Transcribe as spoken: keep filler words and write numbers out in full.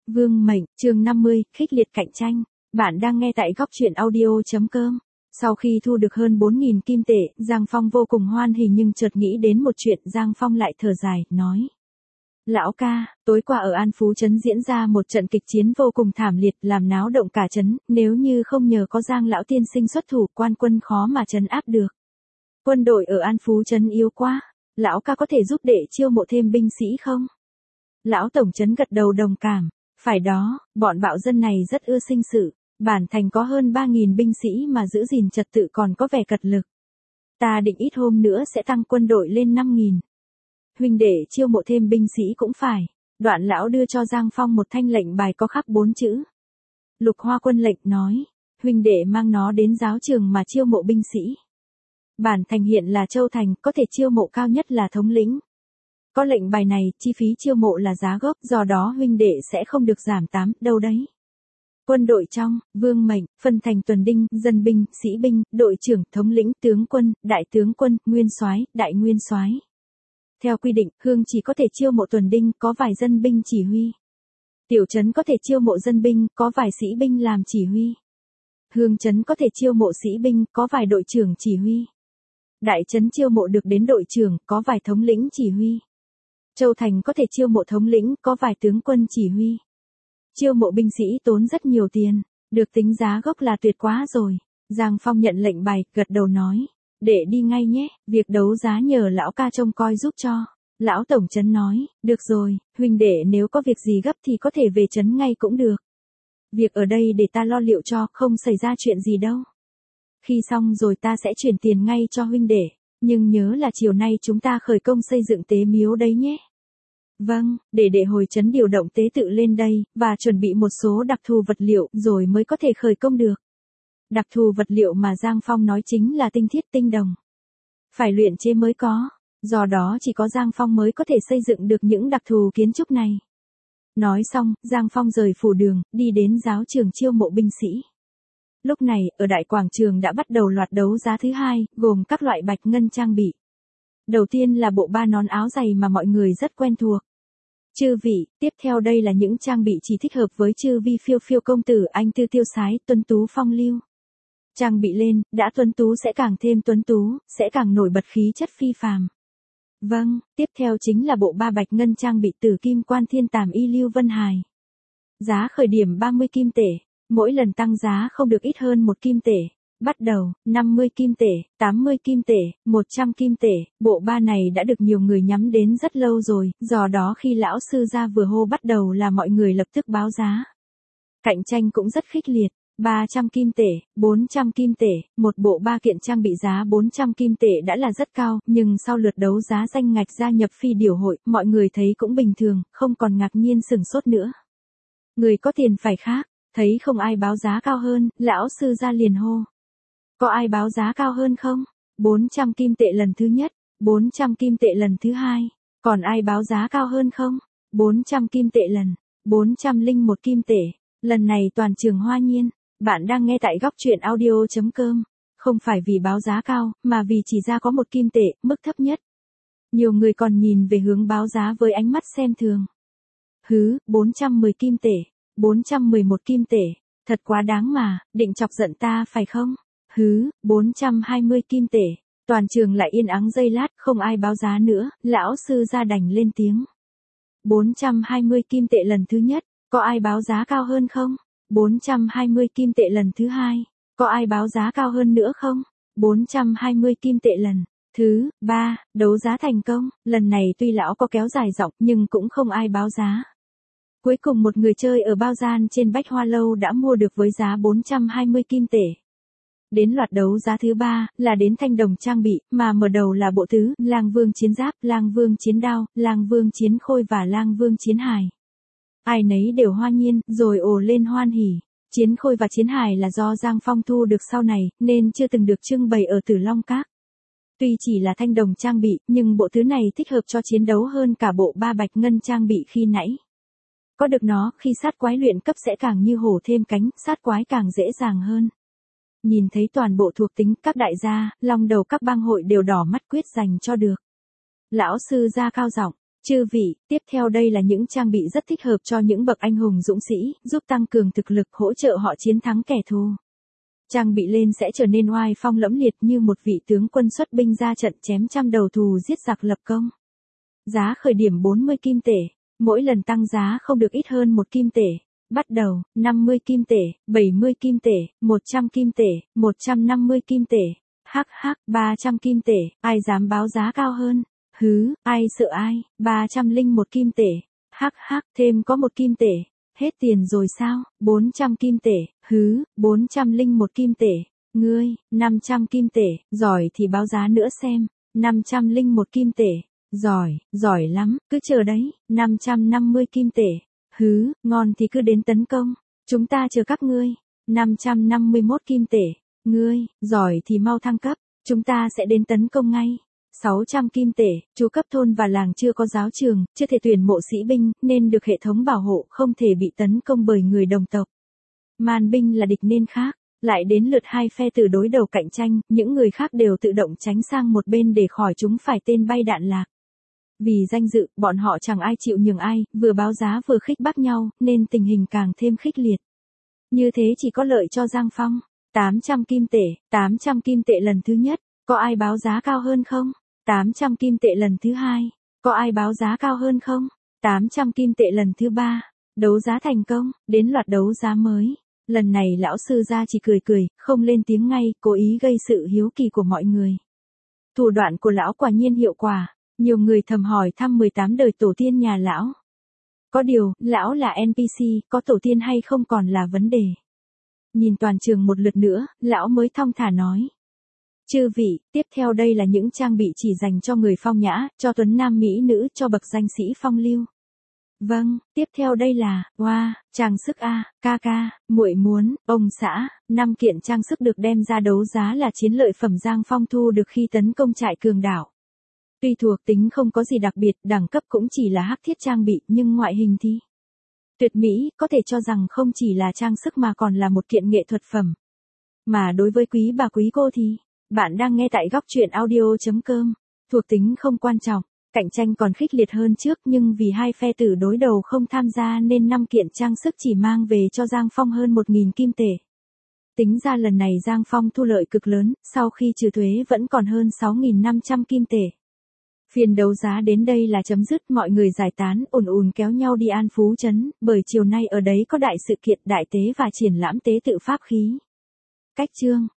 Vương mệnh, chương năm mươi, khích liệt cạnh tranh. Bạn đang nghe tại góc truyện audio.com. Sau khi thu được hơn bốn nghìn kim tệ, Giang Phong vô cùng hoan hỉ nhưng chợt nghĩ đến một chuyện, Giang Phong lại thở dài, nói. Lão ca, tối qua ở An Phú Trấn diễn ra một trận kịch chiến vô cùng thảm liệt, làm náo động cả trấn, nếu như không nhờ có Giang lão tiên sinh xuất thủ, quan quân khó mà trấn áp được. Quân đội ở An Phú Trấn yếu quá, lão ca có thể giúp đệ chiêu mộ thêm binh sĩ không? Lão tổng trấn gật đầu đồng cảm. Phải đó, bọn bạo dân này rất ưa sinh sự, bản thành có hơn ba nghìn binh sĩ mà giữ gìn trật tự còn có vẻ cật lực. Ta định ít hôm nữa sẽ tăng quân đội lên năm nghìn. Huynh đệ chiêu mộ thêm binh sĩ cũng phải. Đoạn lão đưa cho Giang Phong một thanh lệnh bài có khắc bốn chữ. Lục Hoa quân lệnh nói, huynh đệ mang nó đến giáo trường mà chiêu mộ binh sĩ. Bản thành hiện là châu thành, có thể chiêu mộ cao nhất là thống lĩnh. Có lệnh bài này, chi phí chiêu mộ là giá gốc, do đó huynh đệ sẽ không được giảm tám, đâu đấy. Quân đội trong, vương mệnh, phân thành tuần đinh, dân binh, sĩ binh, đội trưởng, thống lĩnh, tướng quân, đại tướng quân, nguyên soái, đại nguyên soái. Theo quy định, hương chỉ có thể chiêu mộ tuần đinh, có vài dân binh chỉ huy. Tiểu trấn có thể chiêu mộ dân binh, có vài sĩ binh làm chỉ huy. Hương trấn có thể chiêu mộ sĩ binh, có vài đội trưởng chỉ huy. Đại trấn chiêu mộ được đến đội trưởng, có vài thống lĩnh chỉ huy. Châu thành có thể chiêu mộ thống lĩnh, có vài tướng quân chỉ huy. Chiêu mộ binh sĩ tốn rất nhiều tiền, được tính giá gốc là tuyệt quá rồi. Giang Phong nhận lệnh bài, gật đầu nói, để đi ngay nhé, việc đấu giá nhờ lão ca trông coi giúp cho. Lão tổng trấn nói, được rồi, huynh đệ nếu có việc gì gấp thì có thể về trấn ngay cũng được. Việc ở đây để ta lo liệu cho, không xảy ra chuyện gì đâu. Khi xong rồi ta sẽ chuyển tiền ngay cho huynh đệ, nhưng nhớ là chiều nay chúng ta khởi công xây dựng tế miếu đấy nhé. Vâng, để đệ hồi trấn điều động tế tự lên đây, và chuẩn bị một số đặc thù vật liệu, rồi mới có thể khởi công được. Đặc thù vật liệu mà Giang Phong nói chính là tinh thiết tinh đồng. Phải luyện chế mới có, do đó chỉ có Giang Phong mới có thể xây dựng được những đặc thù kiến trúc này. Nói xong, Giang Phong rời phủ đường, đi đến giáo trường chiêu mộ binh sĩ. Lúc này, ở đại quảng trường đã bắt đầu loạt đấu giá thứ hai, gồm các loại bạch ngân trang bị. Đầu tiên là bộ ba nón áo dày mà mọi người rất quen thuộc. Chư vị, tiếp theo đây là những trang bị chỉ thích hợp với chư vi phiêu phiêu công tử anh tư tiêu sái, tuấn tú phong lưu. Trang bị lên, đã tuấn tú sẽ càng thêm tuấn tú, sẽ càng nổi bật khí chất phi phàm. Vâng, tiếp theo chính là bộ ba bạch ngân trang bị tử kim quan thiên tàm y lưu vân hài. Giá khởi điểm ba mươi kim tệ, mỗi lần tăng giá không được ít hơn một kim tệ. Bắt đầu, năm mươi kim tệ, tám mươi kim tệ, một trăm kim tệ, bộ ba này đã được nhiều người nhắm đến rất lâu rồi, do đó khi lão sư ra vừa hô bắt đầu là mọi người lập tức báo giá. Cạnh tranh cũng rất khích liệt, ba trăm kim tệ, bốn trăm kim tệ, một bộ ba kiện trang bị giá bốn trăm kim tệ đã là rất cao, nhưng sau lượt đấu giá danh ngạch gia nhập phi điểu hội, mọi người thấy cũng bình thường, không còn ngạc nhiên sửng sốt nữa. Người có tiền phải khác, thấy không ai báo giá cao hơn, lão sư ra liền hô. Có ai báo giá cao hơn không? bốn trăm kim tệ lần thứ nhất, bốn trăm kim tệ lần thứ hai. Còn ai báo giá cao hơn không? bốn trăm kim tệ lần, bốn trăm lẻ một kim tệ. Lần này toàn trường hoa nhiên. Bạn đang nghe tại góc truyện audio.com. Không phải vì báo giá cao, mà vì chỉ ra có một kim tệ, mức thấp nhất. Nhiều người còn nhìn về hướng báo giá với ánh mắt xem thường. Hứ, bốn trăm mười kim tệ, bốn trăm mười một kim tệ. Thật quá đáng mà, định chọc giận ta phải không? Hứ, bốn trăm hai mươi kim tệ. Toàn trường lại yên ắng giây lát, không ai báo giá nữa, lão sư ra đành lên tiếng. bốn trăm hai mươi kim tệ lần thứ nhất, có ai báo giá cao hơn không? bốn trăm hai mươi kim tệ lần thứ hai, có ai báo giá cao hơn nữa không? bốn trăm hai mươi kim tệ lần thứ ba, đấu giá thành công, lần này tuy lão có kéo dài giọng nhưng cũng không ai báo giá. Cuối cùng một người chơi ở bao gian trên Bách Hoa Lâu đã mua được với giá bốn trăm hai mươi kim tệ. Đến loạt đấu giá thứ ba, là đến thanh đồng trang bị, mà mở đầu là bộ tứ, lang vương chiến giáp, lang vương chiến đao, lang vương chiến khôi và lang vương chiến hài. Ai nấy đều hoa nhiên, rồi ồ lên hoan hỉ. Chiến khôi và chiến hài là do Giang Phong thu được sau này, nên chưa từng được trưng bày ở Tử Long Các. Tuy chỉ là thanh đồng trang bị, nhưng bộ thứ này thích hợp cho chiến đấu hơn cả bộ ba bạch ngân trang bị khi nãy. Có được nó, khi sát quái luyện cấp sẽ càng như hổ thêm cánh, sát quái càng dễ dàng hơn. Nhìn thấy toàn bộ thuộc tính, các đại gia, long đầu các bang hội đều đỏ mắt quyết dành cho được. Lão sư ra cao giọng, Chư vị, tiếp theo đây là những trang bị rất thích hợp cho những bậc anh hùng dũng sĩ, giúp tăng cường thực lực hỗ trợ họ chiến thắng kẻ thù. Trang bị lên sẽ trở nên oai phong lẫm liệt như một vị tướng quân xuất binh ra trận chém trăm đầu thù giết giặc lập công. Giá khởi điểm bốn mươi kim tệ, mỗi lần tăng giá không được ít hơn một kim tệ. Bắt đầu, năm mươi kim tệ, bảy mươi kim tệ, một trăm kim tệ, một trăm năm mươi kim tệ. Hắc hắc, ba trăm kim tệ, ai dám báo giá cao hơn? Hứ, ai sợ ai? ba trăm linh một kim tệ. Hắc hắc, thêm có một kim tệ. Hết tiền rồi sao? bốn trăm kim tệ. Hứ, bốn trăm linh một kim tệ. Ngươi, năm trăm kim tệ, giỏi thì báo giá nữa xem. năm trăm linh một kim tệ. Giỏi, giỏi lắm, cứ chờ đấy. năm trăm năm mươi kim tệ. Hứ, ngon thì cứ đến tấn công. Chúng ta chờ các ngươi. năm trăm năm mươi mốt kim tệ. Ngươi, giỏi thì mau thăng cấp. Chúng ta sẽ đến tấn công ngay. sáu trăm kim tệ, chú cấp thôn và làng chưa có giáo trường, chưa thể tuyển mộ sĩ binh, nên được hệ thống bảo hộ, không thể bị tấn công bởi người đồng tộc. Man binh là địch nên khác. Lại đến lượt hai phe tử đối đầu cạnh tranh, những người khác đều tự động tránh sang một bên để khỏi chúng phải tên bay đạn lạc. Vì danh dự, bọn họ chẳng ai chịu nhường ai, vừa báo giá vừa khích bác nhau, nên tình hình càng thêm khích liệt. Như thế chỉ có lợi cho Giang Phong. tám trăm kim tệ, tám trăm kim tệ lần thứ nhất, có ai báo giá cao hơn không? tám trăm kim tệ lần thứ hai, có ai báo giá cao hơn không? tám trăm kim tệ lần thứ ba, đấu giá thành công, đến loạt đấu giá mới. Lần này lão sư gia chỉ cười cười, không lên tiếng ngay, cố ý gây sự hiếu kỳ của mọi người. Thủ đoạn của lão quả nhiên hiệu quả, nhiều người thầm hỏi thăm mười tám đời tổ tiên nhà lão. Có điều, lão là en pê xê, có tổ tiên hay không còn là vấn đề. Nhìn toàn trường một lượt nữa, lão mới thong thả nói. Chư vị, tiếp theo đây là những trang bị chỉ dành cho người phong nhã, cho tuấn nam mỹ nữ, cho bậc danh sĩ phong lưu. Vâng, tiếp theo đây là, wow, trang sức a, ca ca, muội muốn, ông xã, năm kiện trang sức được đem ra đấu giá là chiến lợi phẩm Giang Phong thu được khi tấn công trại Cường Đảo. Tuy thuộc tính không có gì đặc biệt, đẳng cấp cũng chỉ là hắc thiết trang bị, nhưng ngoại hình thì tuyệt mỹ, có thể cho rằng không chỉ là trang sức mà còn là một kiện nghệ thuật phẩm. Mà đối với quý bà quý cô thì, bạn đang nghe tại góc truyện audio chấm com, thuộc tính không quan trọng, cạnh tranh còn khích liệt hơn trước, nhưng vì hai phe tử đối đầu không tham gia nên năm kiện trang sức chỉ mang về cho Giang Phong hơn một nghìn kim tệ. Tính ra lần này Giang Phong thu lợi cực lớn, sau khi trừ thuế vẫn còn hơn sáu nghìn năm trăm kim tệ. Phiên đấu giá đến đây là chấm dứt, mọi người giải tán, ùn ùn kéo nhau đi An Phú Trấn, bởi chiều nay ở đấy có đại sự kiện đại tế và triển lãm tế tự pháp khí. Cách chương